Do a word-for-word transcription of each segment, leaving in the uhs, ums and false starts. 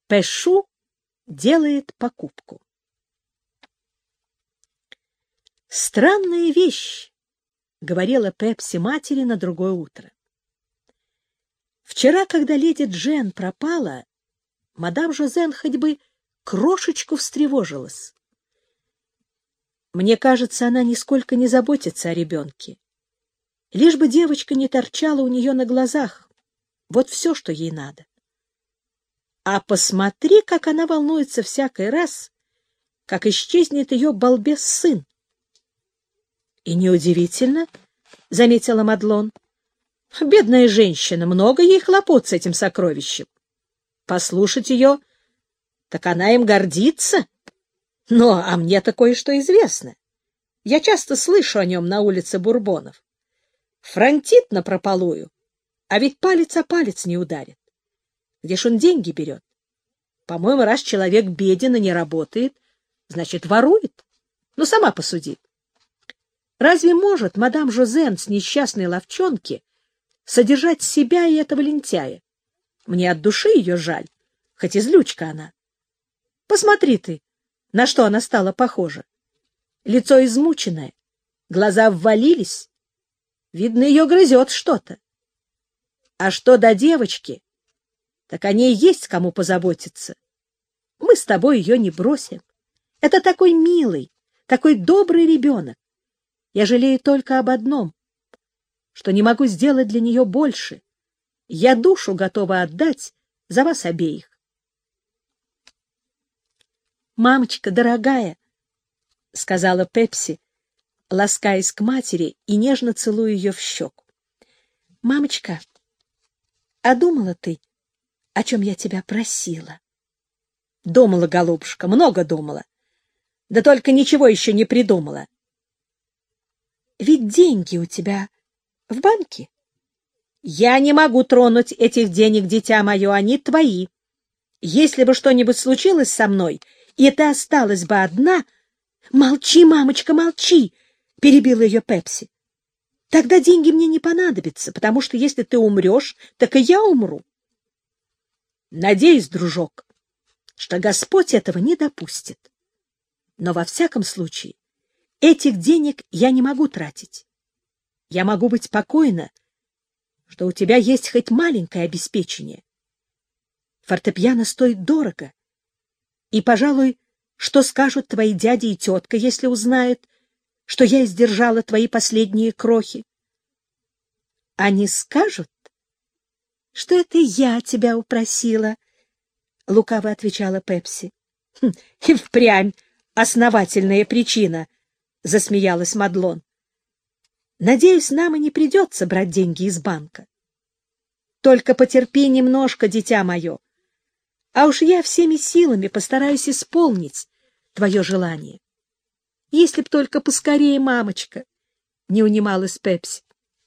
Пэшу делает покупку. «Странная вещь», — говорила Пепси матери на другое утро. «Вчера, когда леди Джен пропала, мадам Жозен хоть бы крошечку встревожилась. Мне кажется, она нисколько не заботится о ребенке. Лишь бы девочка не торчала у нее на глазах. Вот все, что ей надо. А посмотри, как она волнуется всякий раз, как исчезнет ее балбес-сын. И неудивительно, — заметила Мадлон, — бедная женщина, много ей хлопот с этим сокровищем. Послушать ее, так она им гордится. Ну, а мне-то кое-что известно. Я часто слышу о нем на улице Бурбонов. Фронтит напропалую, а ведь палец о палец не ударит. Где ж он деньги берет? По-моему, раз человек беден и не работает, значит, ворует. Ну, сама посуди. Разве может мадам Жозен с несчастной ловчонки содержать себя и этого лентяя? Мне от души ее жаль, хоть и злючка она. Посмотри ты, на что она стала похожа. Лицо измученное, глаза ввалились. Видно, ее грызет что-то. А что до девочки, так о ней есть кому позаботиться. Мы с тобой ее не бросим. Это такой милый, такой добрый ребенок. Я жалею только об одном, что не могу сделать для нее больше. Я душу готова отдать за вас обеих. «Мамочка, дорогая», — сказала Пепси, ласкаясь к матери и нежно целуя ее в щеку. «Мамочка, а думала ты, о чем я тебя просила?» «Думала, голубушка, много думала. Да только ничего еще не придумала». «Ведь деньги у тебя в банке?» «Я не могу тронуть этих денег, дитя мое, они твои. Если бы что-нибудь случилось со мной, и ты осталась бы одна...» «Молчи, мамочка, молчи!» — перебила ее Пепси. «Тогда деньги мне не понадобятся, потому что если ты умрешь, так и я умру». «Надеюсь, дружок, что Господь этого не допустит. Но во всяком случае этих денег я не могу тратить. Я могу быть покойна, что у тебя есть хоть маленькое обеспечение. Фортепиано стоит дорого, и, пожалуй, что скажут твои дядя и тетка, если узнают, что я издержала твои последние крохи? Они скажут, что это я тебя упросила, — лукаво отвечала Пепси. Хм, — И впрямь основательная причина, — засмеялась Мадлон. — Надеюсь, нам и не придется брать деньги из банка. Только потерпи немножко, дитя мое, а уж я всеми силами постараюсь исполнить твое желание. Если б только поскорее, мамочка, — не унималась Пепси.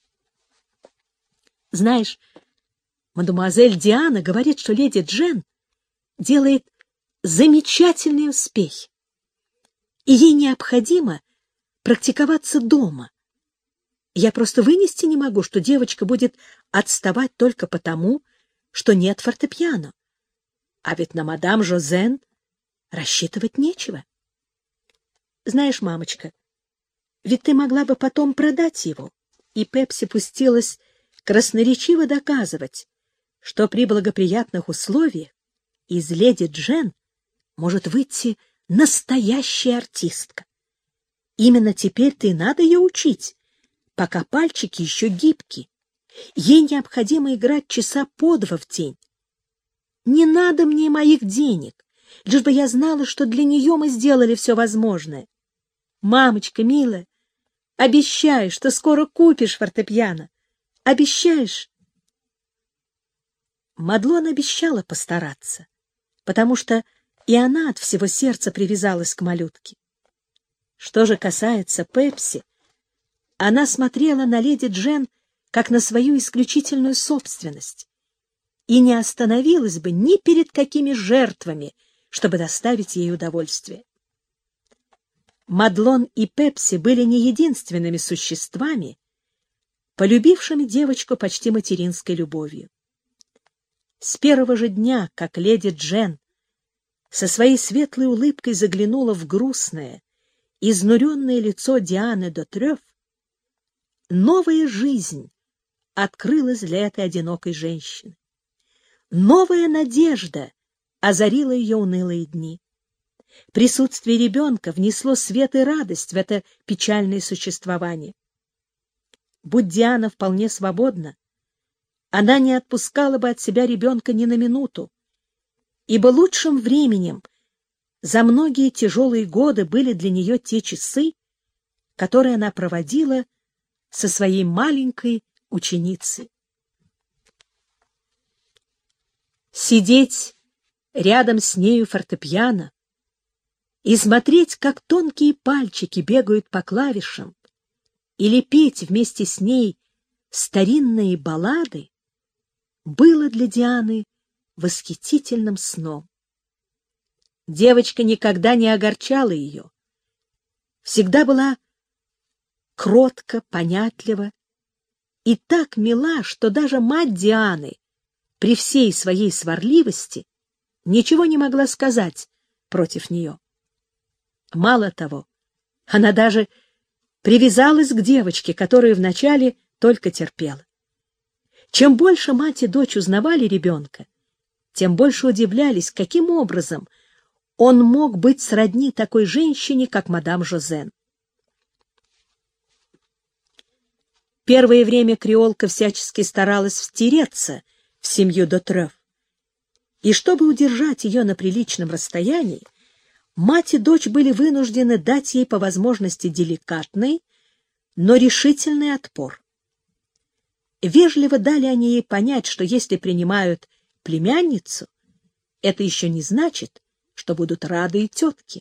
Знаешь, мадемуазель Диана говорит, что леди Джен делает замечательные успехи, и ей необходимо практиковаться дома. Я просто вынести не могу, что девочка будет отставать только потому, что нет фортепиано. А ведь на мадам Жозен рассчитывать нечего. Знаешь, мамочка, ведь ты могла бы потом продать его. И Пепси пустилась красноречиво доказывать, что при благоприятных условиях из леди Джен может выйти настоящая артистка. Именно теперь-то и надо ее учить, пока пальчики еще гибки. Ей необходимо играть часа по два в день. Не надо мне моих денег, лишь бы я знала, что для нее мы сделали все возможное. Мамочка, милая, обещай, что скоро купишь фортепиано. Обещаешь? Мадлон обещала постараться, потому что и она от всего сердца привязалась к малютке. Что же касается Пепси, она смотрела на леди Джен как на свою исключительную собственность и не остановилась бы ни перед какими жертвами, чтобы доставить ей удовольствие. Мадлон и Пепси были не единственными существами, полюбившими девочку почти материнской любовью. С первого же дня, как леди Джен со своей светлой улыбкой заглянула в грустное, изнуренное лицо Дианы де Треф, новая жизнь открылась для этой одинокой женщины. Новая надежда озарила ее унылые дни. Присутствие ребенка внесло свет и радость в это печальное существование. Будь Диана вполне свободна, она не отпускала бы от себя ребенка ни на минуту, ибо лучшим временем за многие тяжелые годы были для нее те часы, которые она проводила со своей маленькой ученицей. Сидеть рядом с нею фортепиано и смотреть, как тонкие пальчики бегают по клавишам, или петь вместе с ней старинные баллады, было для Дианы восхитительным сном. Девочка никогда не огорчала ее, всегда была кротко, понятлива и так мила, что даже мать Дианы при всей своей сварливости ничего не могла сказать против нее. Мало того, она даже привязалась к девочке, которую вначале только терпела. Чем больше мать и дочь узнавали ребенка, тем больше удивлялись, каким образом он мог быть сродни такой женщине, как мадам Жозен. Первое время креолка всячески старалась втереться в семью де Треф, и чтобы удержать ее на приличном расстоянии, мать и дочь были вынуждены дать ей по возможности деликатный, но решительный отпор. Вежливо дали они ей понять, что если принимают племянницу, это еще не значит, что будут рады и тетки.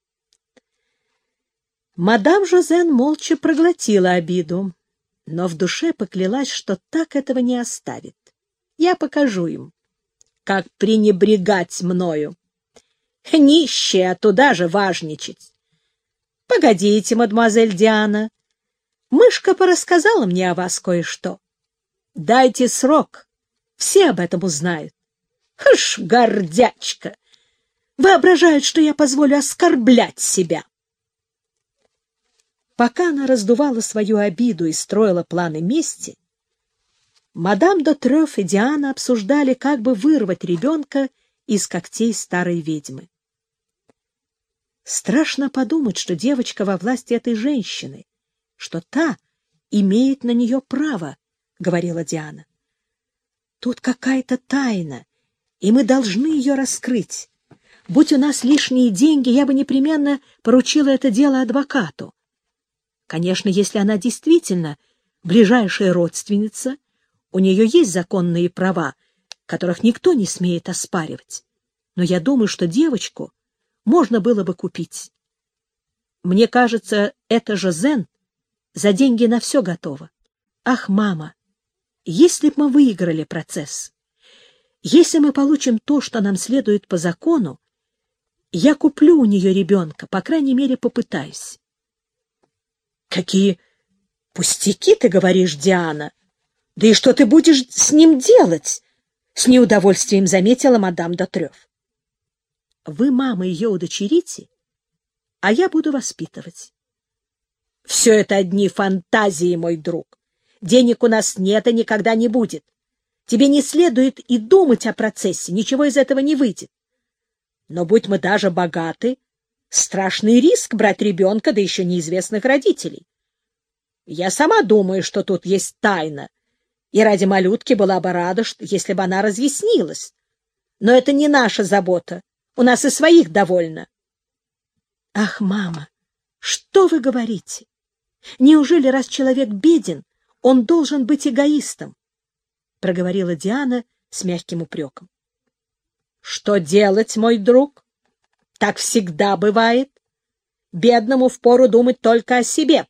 Мадам Жозен молча проглотила обиду, но в душе поклялась, что так этого не оставит. Я покажу им, как пренебрегать мною. Нищая, туда же важничать. Погодите, мадемуазель Диана, мышка порассказала мне о вас кое-что. Дайте срок, все об этом узнают. Хш, гордячка! Воображают, что я позволю оскорблять себя. Пока она раздувала свою обиду и строила планы мести, мадам де Треф и Диана обсуждали, как бы вырвать ребенка из когтей старой ведьмы. Страшно подумать, что девочка во власти этой женщины, что та имеет на нее право, — говорила Диана. Тут какая-то тайна, и мы должны ее раскрыть. Будь у нас лишние деньги, я бы непременно поручила это дело адвокату. Конечно, если она действительно ближайшая родственница, у нее есть законные права, которых никто не смеет оспаривать. Но я думаю, что девочку можно было бы купить. Мне кажется, эта Жозен за деньги на все готова. Ах, мама, если б мы выиграли процесс, если мы получим то, что нам следует по закону, я куплю у нее ребенка, по крайней мере, попытаюсь. — Какие пустяки ты говоришь, Диана! Да и что ты будешь с ним делать? — с неудовольствием заметила мадам де Треф. — Вы, мама, ее удочерите, а я буду воспитывать. — Все это одни фантазии, мой друг. Денег у нас нет и никогда не будет. Тебе не следует и думать о процессе, ничего из этого не выйдет. Но будь мы даже богаты, страшный риск брать ребенка, да еще неизвестных родителей. Я сама думаю, что тут есть тайна, и ради малютки была бы рада, если бы она разъяснилась. Но это не наша забота, у нас и своих довольно. — Ах, мама, что вы говорите? Неужели, раз человек беден, он должен быть эгоистом? — проговорила Диана с мягким упреком. — Что делать, мой друг? Так всегда бывает. Бедному впору думать только о себе.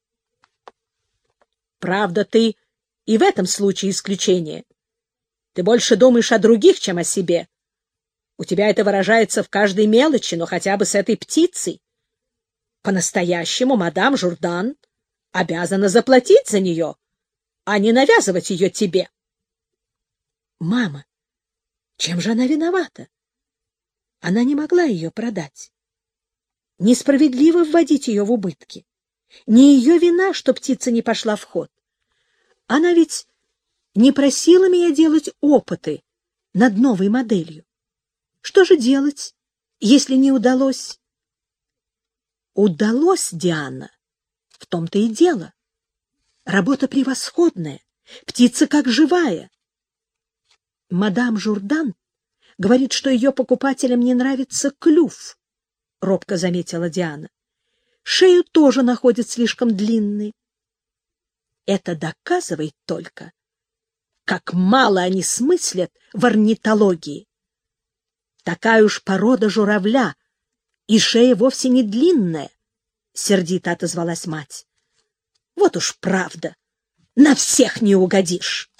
Правда, ты и в этом случае исключение. Ты больше думаешь о других, чем о себе. У тебя это выражается в каждой мелочи, но хотя бы с этой птицей. По-настоящему мадам Журдан обязана заплатить за нее, а не навязывать ее тебе. Мама, чем же она виновата? Она не могла ее продать. Несправедливо вводить ее в убытки. Не ее вина, что птица не пошла в ход. Она ведь не просила меня делать опыты над новой моделью. Что же делать, если не удалось? Удалось, Диана. В том-то и дело. Работа превосходная, птица как живая. Мадам Журдан говорит, что ее покупателям не нравится клюв, — робко заметила Диана. Шею тоже находит слишком длинной. Это доказывает только, как мало они смыслят в орнитологии. Такая уж порода журавля, и шея вовсе не длинная, — сердито отозвалась мать. Вот уж правда, на всех не угодишь.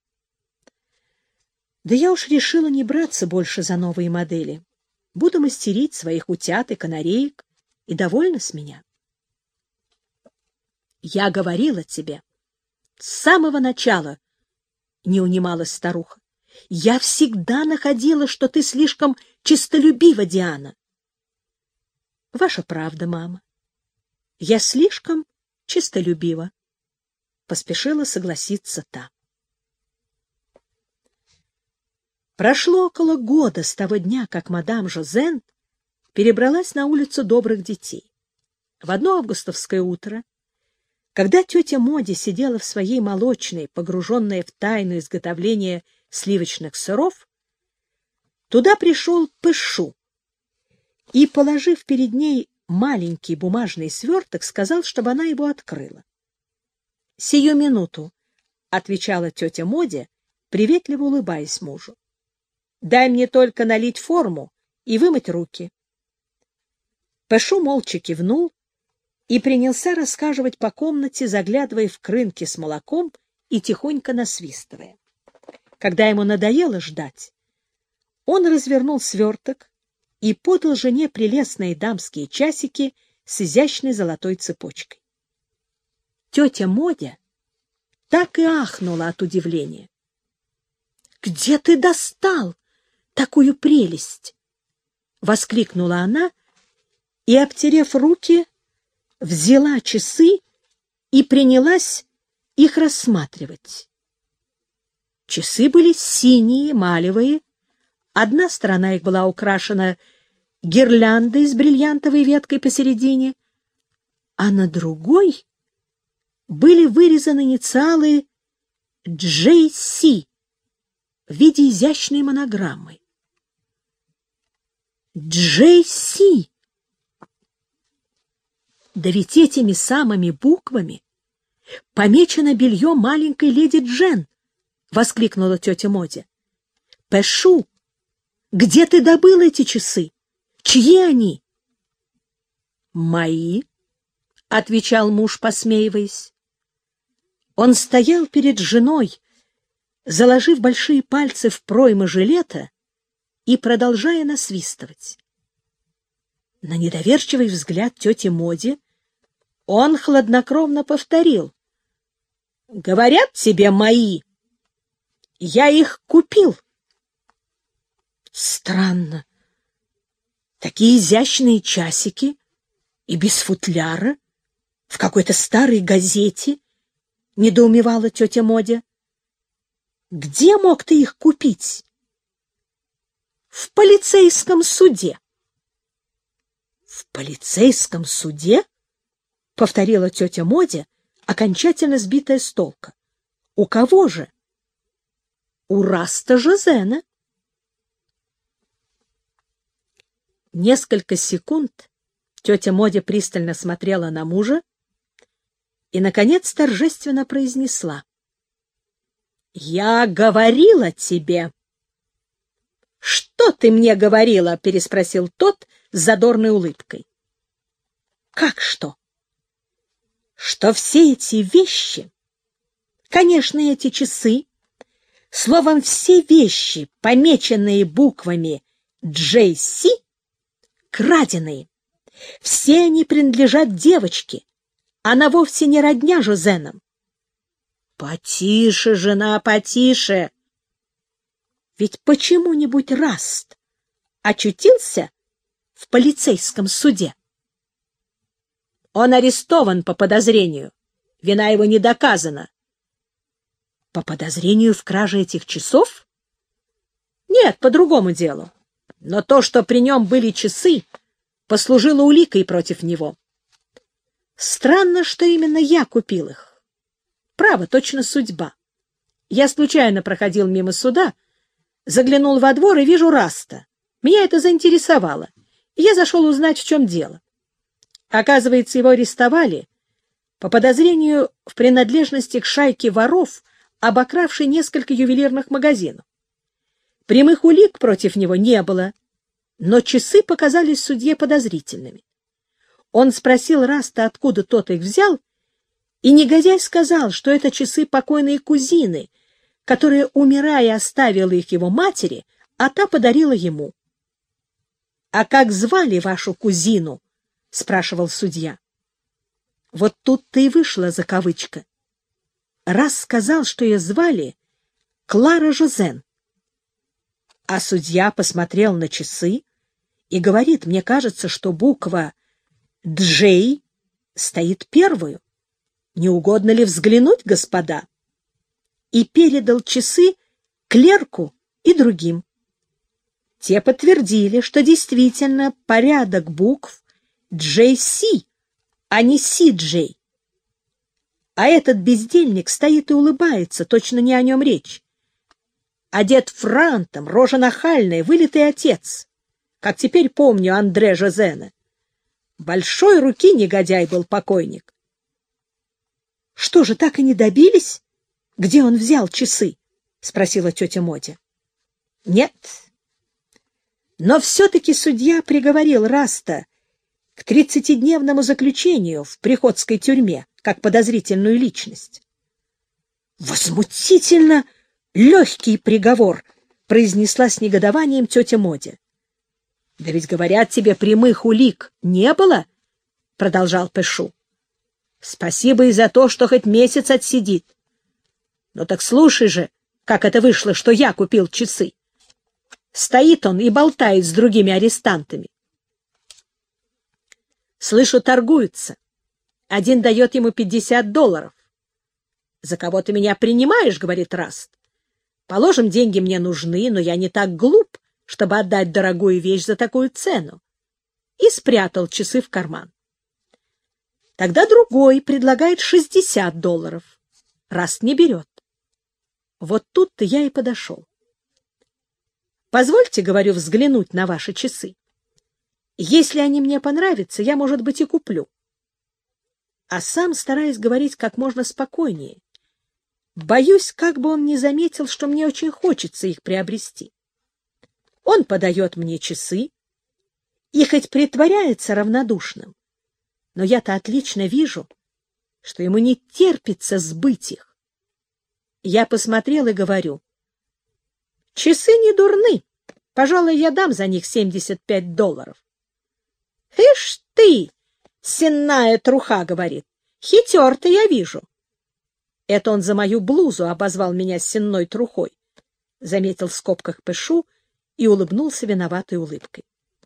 Да я уж решила не браться больше за новые модели. Буду мастерить своих утят и канареек, и довольна с меня. Я говорила тебе с самого начала, — не унималась старуха. Я всегда находила, что ты слишком честолюбива, Диана. Ваша правда, мама. Я слишком честолюбива, — поспешила согласиться та. Прошло около года с того дня, как мадам Жозен перебралась на улицу добрых детей. В одно августовское утро, когда тетя Моди сидела в своей молочной, погруженная в тайну изготовления сливочных сыров, туда пришел Пэшу и, положив перед ней маленький бумажный сверток, сказал, чтобы она его открыла. — Сию минуту, — отвечала тетя Моди, приветливо улыбаясь мужу. — Дай мне только налить форму и вымыть руки. Пэшу молча кивнул и принялся расхаживать по комнате, заглядывая в крынки с молоком и тихонько насвистывая. Когда ему надоело ждать, он развернул сверток и подал жене прелестные дамские часики с изящной золотой цепочкой. Тетя Модя так и ахнула от удивления. — Где ты достал такую прелесть? — воскликнула она и, обтерев руки, взяла часы и принялась их рассматривать. Часы были синие, эмалевые. Одна сторона их была украшена гирляндой с бриллиантовой веткой посередине, а на другой были вырезаны инициалы Джей Си в виде изящной монограммы. Джей Си! Да ведь этими самыми буквами помечено белье маленькой леди Джен, — воскликнула тетя Моди. — Пэшу, где ты добыл эти часы? Чьи они? — Мои, — отвечал муж, посмеиваясь. Он стоял перед женой, заложив большие пальцы в проймы жилета и продолжая насвистывать. На недоверчивый взгляд тети Моди он хладнокровно повторил: — Говорят тебе мои. Я их купил. Странно. Такие изящные часики и без футляра в какой-то старой газете, — недоумевала тетя Модя. — Где мог ты их купить? — В полицейском суде. — В полицейском суде? — повторила тетя Модя, окончательно сбитая с толка. — У кого же? — У Раста Жозена. Несколько секунд тетя Модя пристально смотрела на мужа и, наконец, торжественно произнесла: — Я говорила тебе. — Что ты мне говорила? — переспросил тот с задорной улыбкой. — Как что? — Что все эти вещи, конечно, эти часы, словом, все вещи, помеченные буквами Джей Си, краденые. Все они принадлежат девочке. Она вовсе не родня Жозенам. — Потише, жена, потише. Ведь почему-нибудь Раст очутился в полицейском суде. Он арестован по подозрению. Вина его не доказана. По подозрению в краже этих часов? Нет, по другому делу. Но то, что при нем были часы, послужило уликой против него. Странно, что именно я купил их. Право, точно судьба. Я случайно проходил мимо суда, заглянул во двор и вижу Раста. Меня это заинтересовало, и я зашел узнать, в чем дело. Оказывается, его арестовали по подозрению в принадлежности к шайке воров, обокравшей несколько ювелирных магазинов. Прямых улик против него не было, но часы показались судье подозрительными. Он спросил Раста, откуда тот их взял, и негодяй сказал, что это часы покойной кузины, которая, умирая, оставила их его матери, а та подарила ему. — А как звали вашу кузину? — спрашивал судья. Вот тут-то и вышла закавычка. Раз сказал, что ее звали Клара Жозен. А судья посмотрел на часы и говорит: мне кажется, что буква «Джей» стоит первую. Не угодно ли взглянуть, господа? И передал часы клерку и другим. Те подтвердили, что действительно порядок букв «Джей Си», а не «Си-Джей». А этот бездельник стоит и улыбается, точно не о нем речь. Одет франтом, рожа нахальная, вылитый отец. Как теперь помню Андре Жозена. Большой руки негодяй был покойник. — Что же, так и не добились, где он взял часы? — спросила тетя Мотя. — Нет. Но все-таки судья приговорил Раста к тридцатидневному заключению в приходской тюрьме, как подозрительную личность. — Возмутительно легкий приговор, — произнесла с негодованием тетя Мотя. — Да ведь, говорят, тебе прямых улик не было, — продолжал Пэшу. — Спасибо и за то, что хоть месяц отсидит. Ну так слушай же, как это вышло, что я купил часы. Стоит он и болтает с другими арестантами. Слышу, торгуются. Один дает ему пятьдесят долларов. — За кого ты меня принимаешь? — говорит Раст. — Положим, деньги мне нужны, но я не так глуп, чтобы отдать дорогую вещь за такую цену. И спрятал часы в карман. Тогда другой предлагает шестьдесят долларов. Раст не берет. Вот тут-то я и подошел. Позвольте, говорю, взглянуть на ваши часы. Если они мне понравятся, я, может быть, и куплю. А сам стараюсь говорить как можно спокойнее. Боюсь, как бы он не заметил, что мне очень хочется их приобрести. Он подает мне часы и хоть притворяется равнодушным, но я-то отлично вижу, что ему не терпится сбыть их. Я посмотрел и говорю: часы не дурны, пожалуй, я дам за них семьдесят пять долларов. — Ишь ты, сенная труха, — говорит, — хитер ты, я вижу. Это он за мою блузу обозвал меня сенной трухой, — заметил в скобках Пэшу и улыбнулся виноватой улыбкой.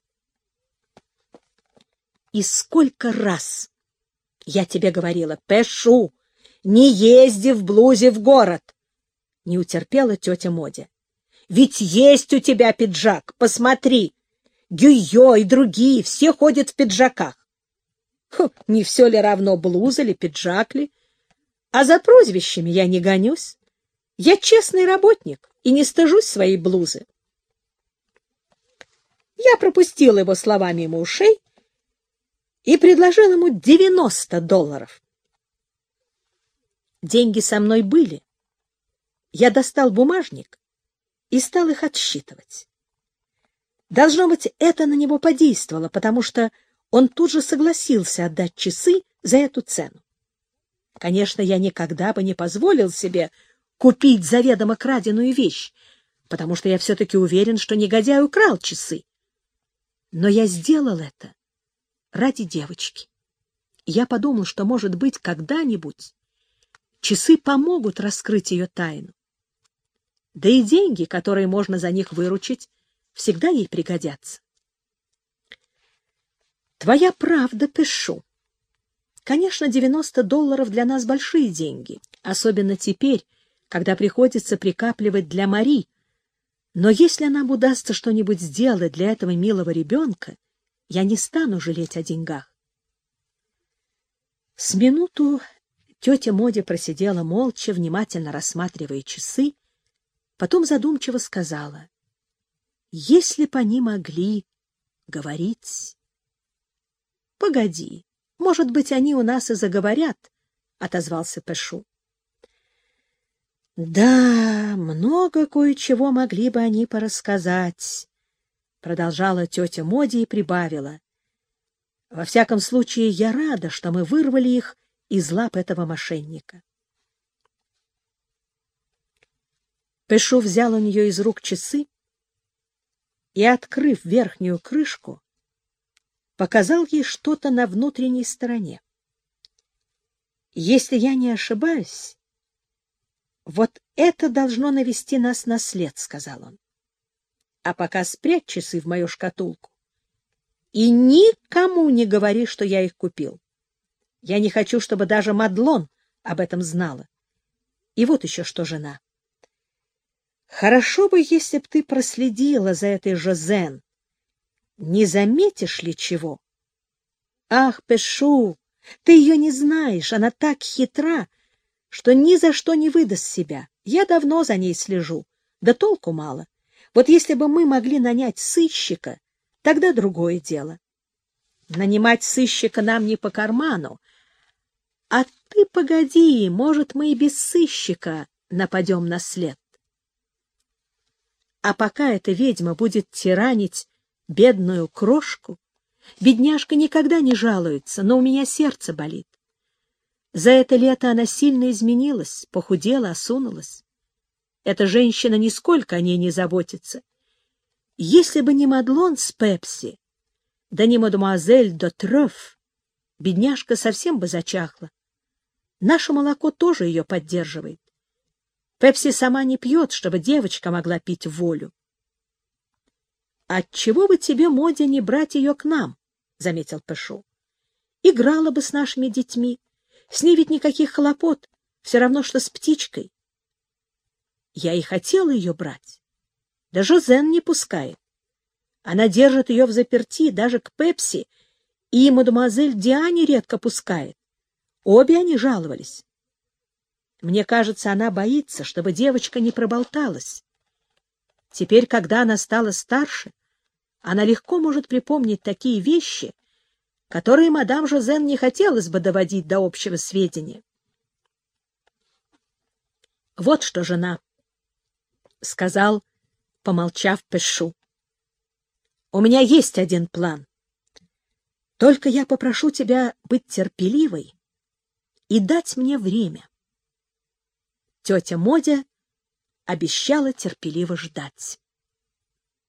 И сколько раз я тебе говорила: Пэшу, не езди в блузе в город! Не утерпела тетя Модя. Ведь есть у тебя пиджак, посмотри. Гюйо и другие все ходят в пиджаках. Фу, не все ли равно, блуза ли, пиджак ли? А за прозвищами я не гонюсь. Я честный работник и не стыжусь своей блузы. Я пропустил его слова мимо ушей и предложил ему девяносто долларов. Деньги со мной были. Я достал бумажник и стал их отсчитывать. Должно быть, это на него подействовало, потому что он тут же согласился отдать часы за эту цену. Конечно, я никогда бы не позволил себе купить заведомо краденую вещь, потому что я все-таки уверен, что негодяй украл часы. Но я сделал это ради девочки. Я подумал, что, может быть, когда-нибудь часы помогут раскрыть ее тайну. Да и деньги, которые можно за них выручить, всегда ей пригодятся. Твоя правда, Пэшу. Конечно, девяносто долларов для нас большие деньги, особенно теперь, когда приходится прикапливать для Мари. Но если нам удастся что-нибудь сделать для этого милого ребенка, я не стану жалеть о деньгах. С минуту тетя Модя просидела молча, внимательно рассматривая часы, потом задумчиво сказала: «Если б они могли говорить...» «Погоди, может быть, они у нас и заговорят», — отозвался Пэшу. «Да, много кое-чего могли бы они порассказать», — продолжала тетя Моди и прибавила. «Во всяком случае, я рада, что мы вырвали их из лап этого мошенника». Пэшу взял у нее из рук часы и, открыв верхнюю крышку, показал ей что-то на внутренней стороне. «Если я не ошибаюсь, вот это должно навести нас на след», — сказал он. «А пока спрячь часы в мою шкатулку и никому не говори, что я их купил. Я не хочу, чтобы даже Мадлон об этом знала. И вот еще что, жена. Хорошо бы, если б ты проследила за этой Жозен. Не заметишь ли чего? Ах, Пэшу, ты ее не знаешь, она так хитра, что ни за что не выдаст себя. Я давно за ней слежу, да толку мало. Вот если бы мы могли нанять сыщика, тогда другое дело. Нанимать сыщика нам не по карману. А ты погоди, может, мы и без сыщика нападем на след. А пока эта ведьма будет тиранить бедную крошку, бедняжка никогда не жалуется, но у меня сердце болит. За это лето она сильно изменилась, похудела, осунулась. Эта женщина нисколько о ней не заботится. Если бы не Мадлон с Пепси, да не мадемуазель де Трёф, бедняжка совсем бы зачахла. Наше молоко тоже ее поддерживает. Пепси сама не пьет, чтобы девочка могла пить в волю. — Отчего бы тебе, Модя, не брать ее к нам? — заметил Пэшу. — Играла бы с нашими детьми. С ней ведь никаких хлопот, все равно, что с птичкой. Я и хотела ее брать. Да Жозен не пускает. Она держит ее взаперти, даже к Пепси, и мадемуазель Диане редко пускает. Обе они жаловались. Мне кажется, она боится, чтобы девочка не проболталась. Теперь, когда она стала старше, она легко может припомнить такие вещи, которые мадам Жозен не хотелось бы доводить до общего сведения. — Вот что, жена, — сказал, помолчав Пэшу. — У меня есть один план. Только я попрошу тебя быть терпеливой и дать мне время. Тетя Модя обещала терпеливо ждать.